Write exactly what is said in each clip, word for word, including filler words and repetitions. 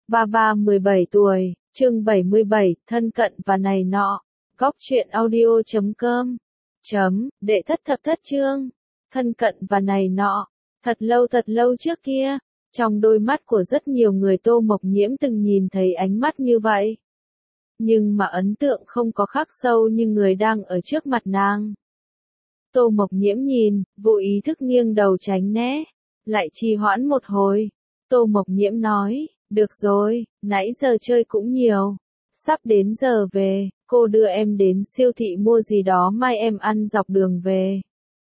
Ba ba mười bảy tuổi, chương bảy mươi bảy, thân cận và này nọ. Góc truyện audio chấm com. Chấm, đệ thất thập thất chương. Thân cận và này nọ. Thật lâu thật lâu trước kia, trong đôi mắt của rất nhiều người Tô Mộc Nhiễm từng nhìn thấy ánh mắt như vậy. Nhưng mà ấn tượng không có khắc sâu như người đang ở trước mặt nàng. Tô Mộc Nhiễm nhìn, vô ý thức nghiêng đầu tránh né, lại trì hoãn một hồi. Tô Mộc Nhiễm nói, được rồi, nãy giờ chơi cũng nhiều. Sắp đến giờ về, cô đưa em đến siêu thị mua gì đó mai em ăn dọc đường về.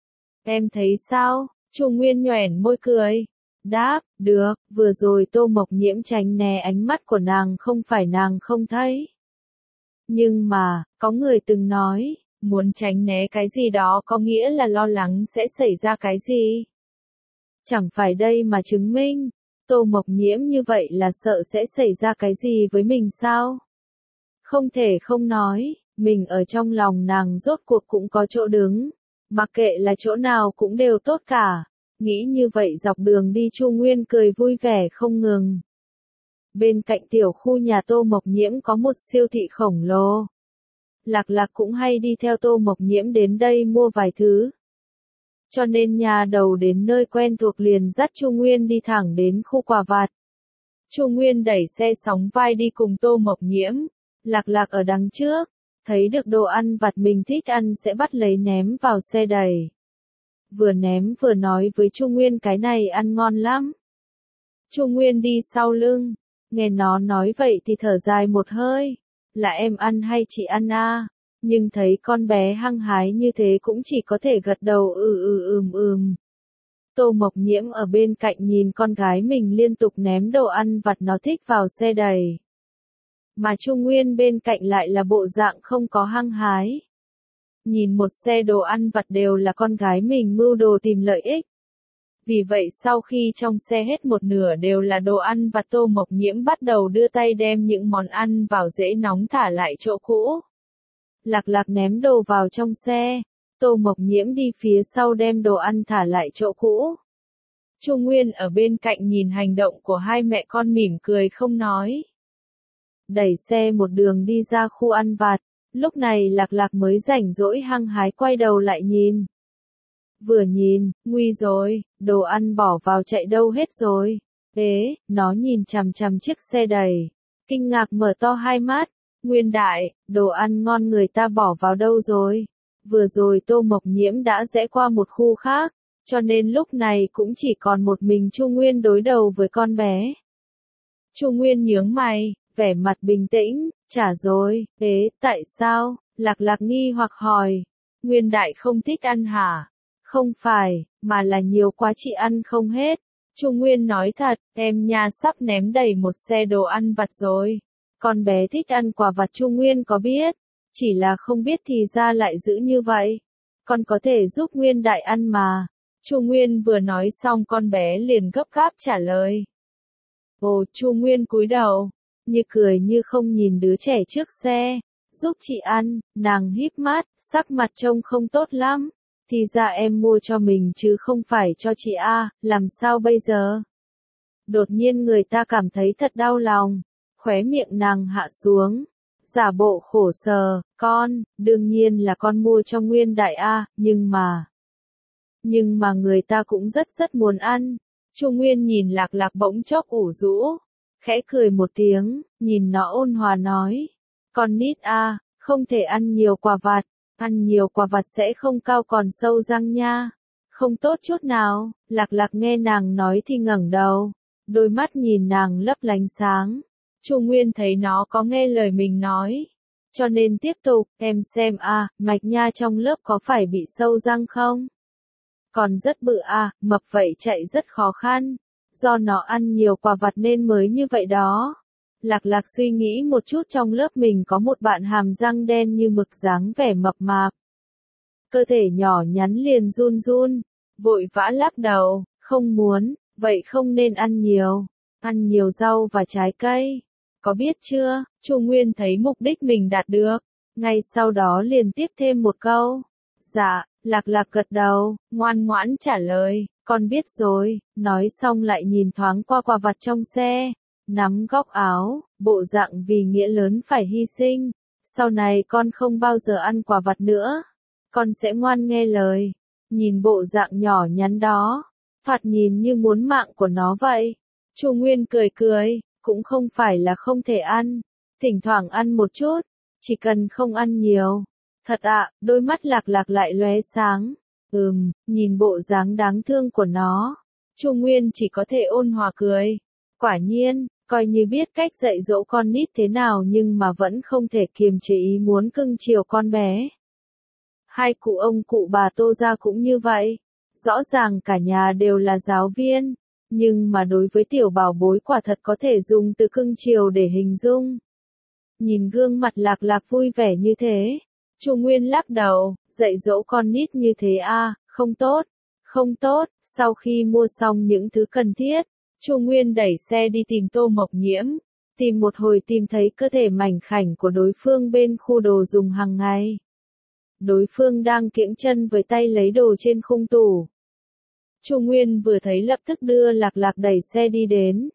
Em thấy sao? Chu Nguyên nhoẻn môi cười. Đáp, được, vừa rồi Tô Mộc Nhiễm tránh né ánh mắt của nàng, không phải nàng không thấy. Nhưng mà, có người từng nói, muốn tránh né cái gì đó có nghĩa là lo lắng sẽ xảy ra cái gì. Chẳng phải đây mà chứng minh, Tô Mộc Nhiễm như vậy là sợ sẽ xảy ra cái gì với mình sao? Không thể không nói, mình ở trong lòng nàng rốt cuộc cũng có chỗ đứng, mặc kệ là chỗ nào cũng đều tốt cả. Nghĩ như vậy dọc đường đi Chu Nguyên cười vui vẻ không ngừng. Bên cạnh tiểu khu nhà Tô Mộc Nhiễm có một siêu thị khổng lồ. Lạc Lạc cũng hay đi theo Tô Mộc Nhiễm đến đây mua vài thứ. Cho nên nhà đầu đến nơi quen thuộc liền dắt Chu Nguyên đi thẳng đến khu quà vặt. Chu Nguyên đẩy xe sóng vai đi cùng Tô Mộc Nhiễm. Lạc Lạc ở đằng trước, thấy được đồ ăn vặt mình thích ăn sẽ bắt lấy ném vào xe đẩy. Vừa ném vừa nói với Chu Nguyên cái này ăn ngon lắm. Chu Nguyên đi sau lưng, nghe nó nói vậy thì thở dài một hơi, là em ăn hay chị ăn à? Nhưng thấy con bé hăng hái như thế cũng chỉ có thể gật đầu ừ ừ ừm ừm. Tô Mộc Nhiễm ở bên cạnh nhìn con gái mình liên tục ném đồ ăn vặt nó thích vào xe đẩy. Mà Chu Nguyên bên cạnh lại là bộ dạng không có hăng hái. Nhìn một xe đồ ăn vặt đều là con gái mình mưu đồ tìm lợi ích. Vì vậy sau khi trong xe hết một nửa đều là đồ ăn vặt Tô Mộc Nhiễm bắt đầu đưa tay đem những món ăn vào dễ nóng thả lại chỗ cũ. Lạc Lạc ném đồ vào trong xe, Tô Mộc Nhiễm đi phía sau đem đồ ăn thả lại chỗ cũ. Chu Nguyên ở bên cạnh nhìn hành động của hai mẹ con mỉm cười không nói. Đẩy xe một đường đi ra khu ăn vặt, lúc này Lạc Lạc mới rảnh rỗi hăng hái quay đầu lại nhìn. Vừa nhìn, nguy rồi, đồ ăn bỏ vào chạy đâu hết rồi. Ế, nó nhìn chằm chằm chiếc xe đẩy, kinh ngạc mở to hai mắt. Nguyên đại, đồ ăn ngon người ta bỏ vào đâu rồi? Vừa rồi Tô Mộc Nhiễm đã rẽ qua một khu khác, cho nên lúc này cũng chỉ còn một mình Chu Nguyên đối đầu với con bé. Chu Nguyên nhướng mày, vẻ mặt bình tĩnh, trả rồi. Ế, tại sao? Lạc Lạc nghi hoặc hỏi. Nguyên đại không thích ăn hả? Không phải, mà là nhiều quá chị ăn không hết. Chu Nguyên nói thật, em nha sắp ném đầy một xe đồ ăn vặt rồi. Con bé thích ăn quà vặt Chu Nguyên có biết, chỉ là không biết thì ra lại giữ như vậy. Con có thể giúp Nguyên đại ăn mà. Chu Nguyên vừa nói xong con bé liền gấp gáp trả lời. Ồ, Chu Nguyên cúi đầu, như cười như không nhìn đứa trẻ trước xe. Giúp chị ăn, nàng híp mắt, sắc mặt trông không tốt lắm. Thì ra em mua cho mình chứ không phải cho chị a, làm sao bây giờ? Đột nhiên người ta cảm thấy thật đau lòng. Khóe miệng nàng hạ xuống, giả bộ khổ sở, con, đương nhiên là con mua cho Nguyên đại a, nhưng mà... Nhưng mà người ta cũng rất rất muốn ăn. Chu Nguyên nhìn Lạc Lạc bỗng chốc ủ rũ, khẽ cười một tiếng, nhìn nó ôn hòa nói. Con nít a, không thể ăn nhiều quà vặt, ăn nhiều quà vặt sẽ không cao còn sâu răng nha. Không tốt chút nào. Lạc Lạc nghe nàng nói thì ngẩng đầu, đôi mắt nhìn nàng lấp lánh sáng. Chu Nguyên thấy nó có nghe lời mình nói, cho nên tiếp tục, em xem a, à, mạch nha trong lớp có phải bị sâu răng không? Còn rất bự a, à, mập vậy chạy rất khó khăn, do nó ăn nhiều quà vặt nên mới như vậy đó. Lạc Lạc suy nghĩ một chút trong lớp mình có một bạn hàm răng đen như mực dáng vẻ mập mạp. Cơ thể nhỏ nhắn liền run run, vội vã lắc đầu, không muốn, vậy không nên ăn nhiều, ăn nhiều rau và trái cây. Có biết chưa? Chu Nguyên thấy mục đích mình đạt được, ngay sau đó liền tiếp thêm một câu. Dạ, Lạc Lạc gật đầu, ngoan ngoãn trả lời, con biết rồi, nói xong lại nhìn thoáng qua quà vặt trong xe, nắm góc áo, bộ dạng vì nghĩa lớn phải hy sinh. Sau này con không bao giờ ăn quả vặt nữa. Con sẽ ngoan nghe lời. Nhìn bộ dạng nhỏ nhắn đó, thoạt nhìn như muốn mạng của nó vậy. Chu Nguyên cười cười, cũng không phải là không thể ăn. Thỉnh thoảng ăn một chút, chỉ cần không ăn nhiều. Thật ạ, đôi mắt Lạc Lạc lại lóe sáng. Ừm, nhìn bộ dáng đáng thương của nó. Chu Nguyên chỉ có thể ôn hòa cười. Quả nhiên, coi như biết cách dạy dỗ con nít thế nào nhưng mà vẫn không thể kiềm chế ý muốn cưng chiều con bé. Hai cụ ông cụ bà Tô gia cũng như vậy. Rõ ràng cả nhà đều là giáo viên, nhưng mà đối với tiểu bảo bối quả thật có thể dùng từ cưng chiều để hình dung. Nhìn gương mặt Lạc Lạc vui vẻ như thế, Chu Nguyên lắc đầu, dạy dỗ con nít như thế à, không tốt, không tốt. Sau khi mua xong những thứ cần thiết, Chu Nguyên đẩy xe đi tìm Tô Mộc Nhiễm. Tìm một hồi tìm thấy cơ thể mảnh khảnh của đối phương bên khu đồ dùng hàng ngày. Đối phương đang kiễng chân với tay lấy đồ trên khung tủ. Chu Nguyên vừa thấy lập tức đưa Lạc Lạc đẩy xe đi đến.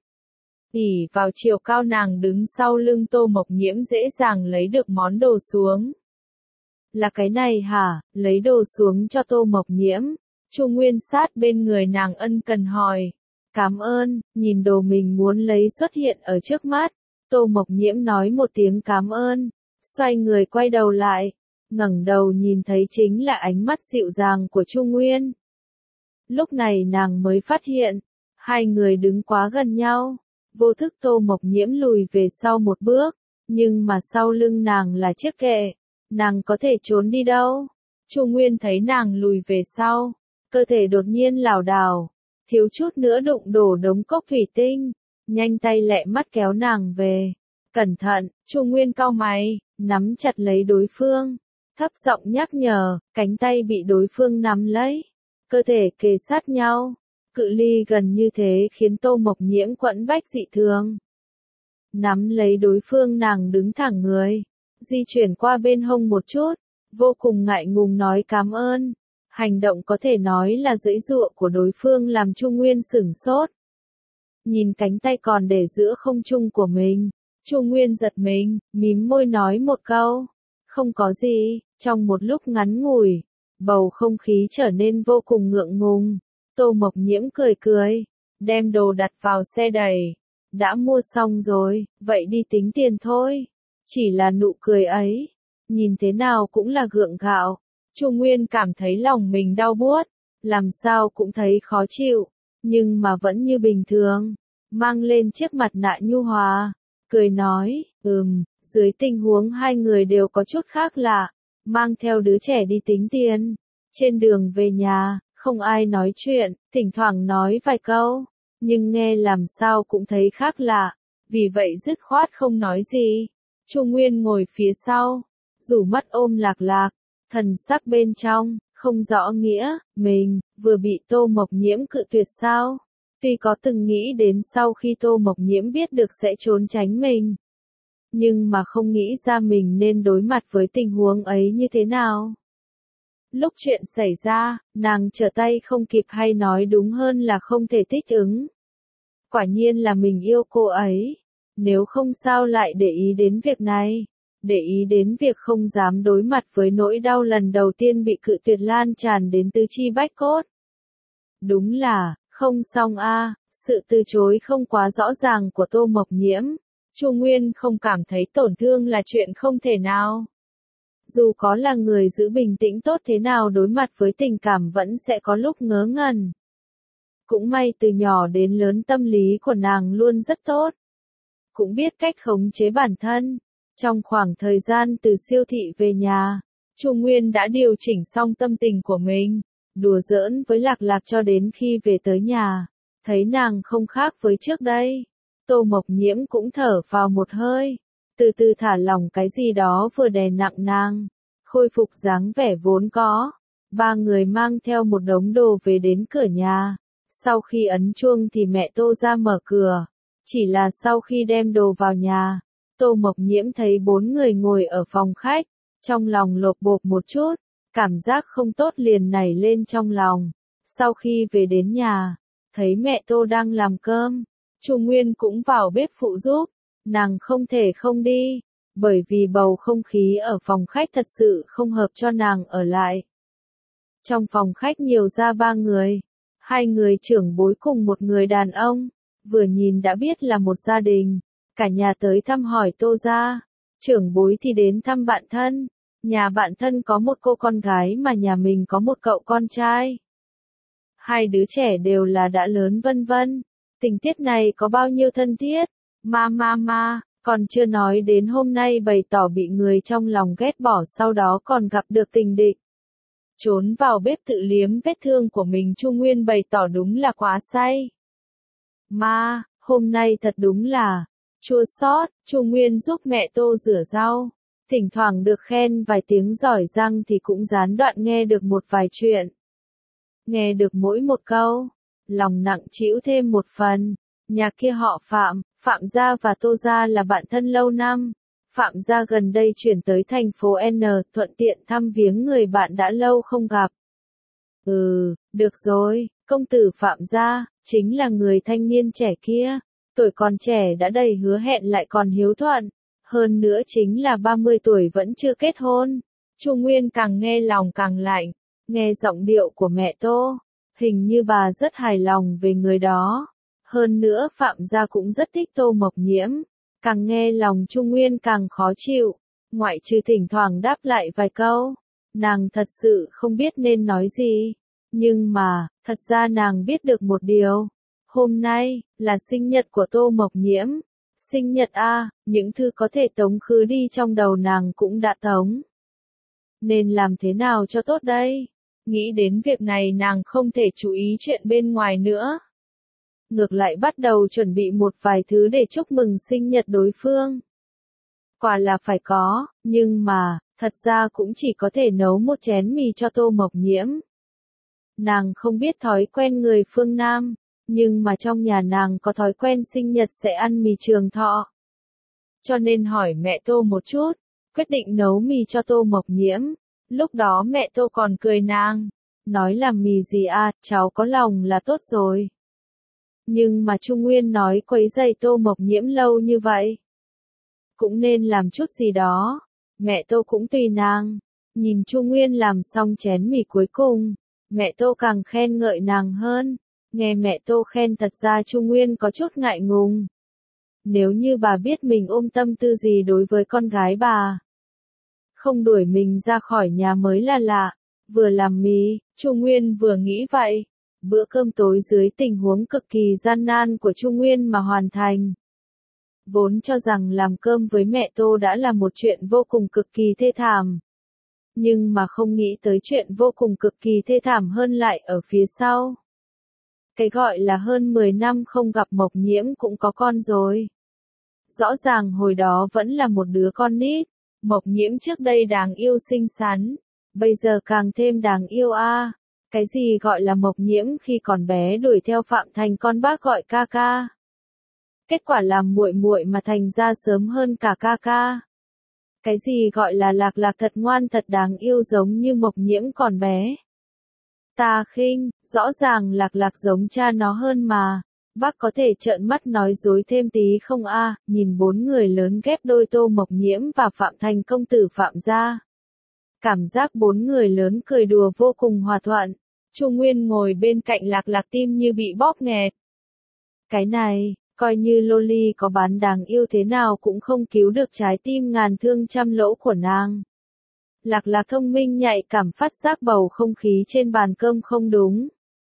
ỉ vào chiều cao nàng đứng sau lưng Tô Mộc Nhiễm dễ dàng lấy được món đồ xuống. Là cái này hả? Lấy đồ xuống cho Tô Mộc Nhiễm. Chu Nguyên sát bên người nàng ân cần hỏi. Cảm ơn. Nhìn đồ mình muốn lấy xuất hiện ở trước mắt, Tô Mộc Nhiễm nói một tiếng cảm ơn, xoay người quay đầu lại, ngẩng đầu nhìn thấy chính là ánh mắt dịu dàng của Chu Nguyên. Lúc này nàng mới phát hiện, hai người đứng quá gần nhau. Vô thức Tô Mộc Nhiễm lùi về sau một bước, nhưng mà sau lưng nàng là chiếc kệ, nàng có thể trốn đi đâu. Chu Nguyên thấy nàng lùi về sau, cơ thể đột nhiên lảo đảo, thiếu chút nữa đụng đổ đống cốc thủy tinh, nhanh tay lẹ mắt kéo nàng về. Cẩn thận, Chu Nguyên cau mày, nắm chặt lấy đối phương, thấp giọng nhắc nhở, cánh tay bị đối phương nắm lấy, cơ thể kề sát nhau. Cự ly gần như thế khiến Tô Mộc Nhiễm quẫn bách dị thường. Nắm lấy đối phương nàng đứng thẳng người, di chuyển qua bên hông một chút, vô cùng ngại ngùng nói cảm ơn. Hành động có thể nói là giãy giụa của đối phương làm Chu Nguyên sửng sốt. Nhìn cánh tay còn để giữa không trung của mình, Chu Nguyên giật mình, mím môi nói một câu, không có gì. Trong một lúc ngắn ngủi, bầu không khí trở nên vô cùng ngượng ngùng. Tô Mộc Nhiễm cười cười, đem đồ đặt vào xe đẩy. Đã mua xong rồi, vậy đi tính tiền thôi. Chỉ là nụ cười ấy, nhìn thế nào cũng là gượng gạo. Chu Nguyên cảm thấy lòng mình đau buốt, làm sao cũng thấy khó chịu, nhưng mà vẫn như bình thường, mang lên chiếc mặt nạ nhu hòa, cười nói, ừm, dưới tình huống hai người đều có chút khác lạ, mang theo đứa trẻ đi tính tiền. Trên đường về nhà, không ai nói chuyện, thỉnh thoảng nói vài câu, nhưng nghe làm sao cũng thấy khác lạ, vì vậy dứt khoát không nói gì. Chu Nguyên ngồi phía sau, rủ mắt ôm Lạc Lạc, thần sắc bên trong, không rõ nghĩa, mình, vừa bị Tô Mộc Nhiễm cự tuyệt sao? Tuy có từng nghĩ đến sau khi Tô Mộc Nhiễm biết được sẽ trốn tránh mình, nhưng mà không nghĩ ra mình nên đối mặt với tình huống ấy như thế nào. Lúc chuyện xảy ra, nàng trở tay không kịp hay nói đúng hơn là không thể thích ứng. Quả nhiên là mình yêu cô ấy. Nếu không sao lại để ý đến việc này. Để ý đến việc không dám đối mặt với nỗi đau lần đầu tiên bị cự tuyệt lan tràn đến tứ chi bách cốt. Đúng là, không xong a, sự từ chối không quá rõ ràng của Tô Mộc Nhiễm. Chu Nguyên không cảm thấy tổn thương là chuyện không thể nào. Dù có là người giữ bình tĩnh tốt thế nào đối mặt với tình cảm vẫn sẽ có lúc ngớ ngẩn. Cũng may từ nhỏ đến lớn tâm lý của nàng luôn rất tốt. Cũng biết cách khống chế bản thân. Trong khoảng thời gian từ siêu thị về nhà, Chu Nguyên đã điều chỉnh xong tâm tình của mình, đùa giỡn với Lạc Lạc cho đến khi về tới nhà, thấy nàng không khác với trước đây. Tô Mộc Nhiễm cũng thở vào một hơi, từ từ thả lỏng cái gì đó vừa đè nặng nàng, khôi phục dáng vẻ vốn có. Ba người mang theo một đống đồ về đến cửa nhà. Sau khi ấn chuông thì mẹ Tô ra mở cửa. Chỉ là sau khi đem đồ vào nhà, Tô Mộc Nhiễm thấy bốn người ngồi ở phòng khách, trong lòng lột bột một chút, cảm giác không tốt liền nảy lên trong lòng. Sau khi về đến nhà, thấy mẹ Tô đang làm cơm, Chu Nguyên cũng vào bếp phụ giúp, nàng không thể không đi, bởi vì bầu không khí ở phòng khách thật sự không hợp cho nàng ở lại. Trong phòng khách nhiều ra ba người, hai người trưởng bối cùng một người đàn ông, vừa nhìn đã biết là một gia đình, cả nhà tới thăm hỏi Tô gia, trưởng bối thì đến thăm bạn thân, nhà bạn thân có một cô con gái mà nhà mình có một cậu con trai. Hai đứa trẻ đều là đã lớn vân vân, tình tiết này có bao nhiêu thân thiết, ma ma ma, còn chưa nói đến hôm nay bày tỏ bị người trong lòng ghét bỏ sau đó còn gặp được tình địch. Trốn vào bếp tự liếm vết thương của mình Chu Nguyên bày tỏ đúng là quá say. Ma, hôm nay thật đúng là, chua xót, Chu Nguyên giúp mẹ Tô rửa rau, thỉnh thoảng được khen vài tiếng giỏi giang thì cũng gián đoạn nghe được một vài chuyện. Nghe được mỗi một câu, lòng nặng trĩu thêm một phần, nhà kia họ Phạm, Phạm gia và Tô gia là bạn thân lâu năm. Phạm gia gần đây chuyển tới thành phố N, thuận tiện thăm viếng người bạn đã lâu không gặp. Ừ, được rồi, công tử Phạm gia, chính là người thanh niên trẻ kia, tuổi còn trẻ đã đầy hứa hẹn lại còn hiếu thuận, hơn nữa chính là ba mươi tuổi vẫn chưa kết hôn. Chu Nguyên càng nghe lòng càng lạnh, nghe giọng điệu của mẹ Tô, hình như bà rất hài lòng về người đó. Hơn nữa Phạm gia cũng rất thích Tô Mộc Nhiễm. Càng nghe lòng Chu Nguyên càng khó chịu, ngoại trừ thỉnh thoảng đáp lại vài câu, nàng thật sự không biết nên nói gì, nhưng mà, thật ra nàng biết được một điều, hôm nay, là sinh nhật của Tô Mộc Nhiễm, sinh nhật a, những thứ có thể tống khứ đi trong đầu nàng cũng đã tống. Nên làm thế nào cho tốt đây? Nghĩ đến việc này nàng không thể chú ý chuyện bên ngoài nữa. Ngược lại bắt đầu chuẩn bị một vài thứ để chúc mừng sinh nhật đối phương. Quả là phải có, nhưng mà, thật ra cũng chỉ có thể nấu một chén mì cho Tô Mộc Nhiễm. Nàng không biết thói quen người phương Nam, nhưng mà trong nhà nàng có thói quen sinh nhật sẽ ăn mì trường thọ. Cho nên hỏi mẹ Tô một chút, quyết định nấu mì cho Tô Mộc Nhiễm. Lúc đó mẹ Tô còn cười nàng, nói làm mì gì à, cháu có lòng là tốt rồi. Nhưng mà Chu Nguyên nói quấy rầy Tô Mộc Nhiễm lâu như vậy. Cũng nên làm chút gì đó. Mẹ Tô cũng tùy nàng. Nhìn Chu Nguyên làm xong chén mì cuối cùng. Mẹ Tô càng khen ngợi nàng hơn. Nghe mẹ Tô khen thật ra Chu Nguyên có chút ngại ngùng. Nếu như bà biết mình ôm tâm tư gì đối với con gái bà. Không đuổi mình ra khỏi nhà mới là lạ. Vừa làm mì, Chu Nguyên vừa nghĩ vậy. Bữa cơm tối dưới tình huống cực kỳ gian nan của Chu Nguyên mà hoàn thành. Vốn cho rằng làm cơm với mẹ Tô đã là một chuyện vô cùng cực kỳ thê thảm. Nhưng mà không nghĩ tới chuyện vô cùng cực kỳ thê thảm hơn lại ở phía sau. Cái gọi là hơn mười năm không gặp Mộc Nhiễm cũng có con rồi. Rõ ràng hồi đó vẫn là một đứa con nít. Mộc Nhiễm trước đây đáng yêu xinh xắn. Bây giờ càng thêm đáng yêu a. À. Cái gì gọi là Mộc Nhiễm khi còn bé đuổi theo Phạm Thành con bác gọi ca ca. Kết quả làm muội muội mà thành ra sớm hơn cả ca ca. Cái gì gọi là Lạc Lạc thật ngoan thật đáng yêu giống như Mộc Nhiễm còn bé. Ta khinh, rõ ràng Lạc Lạc giống cha nó hơn mà. Bác có thể trợn mắt nói dối thêm tí không a? À, nhìn bốn người lớn ghép đôi Tô Mộc Nhiễm và Phạm Thành công tử Phạm gia. Cảm giác bốn người lớn cười đùa vô cùng hòa thuận. Chu Nguyên ngồi bên cạnh Lạc Lạc tim như bị bóp nghẹt. Cái này, coi như loli có bán đáng yêu thế nào cũng không cứu được trái tim ngàn thương trăm lỗ của nàng. Lạc Lạc thông minh nhạy cảm phát giác bầu không khí trên bàn cơm không đúng.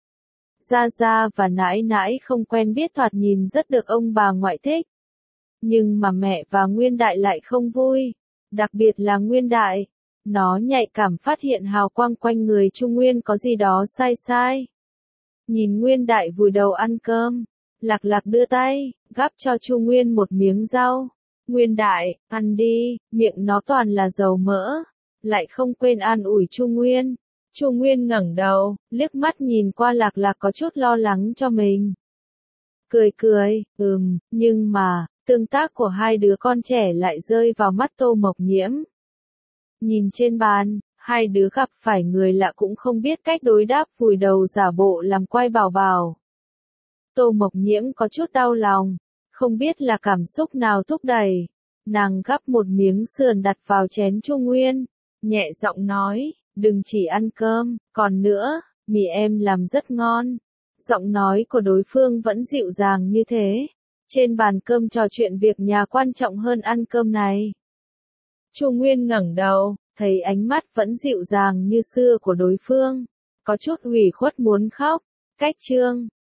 Gia Gia và nãi nãi không quen biết thoạt nhìn rất được ông bà ngoại thích. Nhưng mà mẹ và Nguyên Đại lại không vui. Đặc biệt là Nguyên Đại. Nó nhạy cảm phát hiện hào quang quanh người Chu Nguyên có gì đó sai sai. Nhìn Nguyên Đại vùi đầu ăn cơm. Lạc Lạc đưa tay, gắp cho Chu Nguyên một miếng rau. Nguyên Đại, ăn đi, miệng nó toàn là dầu mỡ. Lại không quên an ủi Chu Nguyên. Chu Nguyên ngẩng đầu, liếc mắt nhìn qua Lạc Lạc có chút lo lắng cho mình. Cười cười, ừm, nhưng mà, tương tác của hai đứa con trẻ lại rơi vào mắt Tô Mộc Nhiễm. Nhìn trên bàn, hai đứa gặp phải người lạ cũng không biết cách đối đáp vùi đầu giả bộ làm quay bảo bảo. Tô Mộc Nhiễm có chút đau lòng, không biết là cảm xúc nào thúc đẩy. Nàng gắp một miếng sườn đặt vào chén Chu Nguyên, nhẹ giọng nói, đừng chỉ ăn cơm, còn nữa, mì em làm rất ngon. Giọng nói của đối phương vẫn dịu dàng như thế. Trên bàn cơm trò chuyện việc nhà quan trọng hơn ăn cơm này. Chu Nguyên ngẩng đầu, thấy ánh mắt vẫn dịu dàng như xưa của đối phương, có chút ủy khuất muốn khóc. Cách chương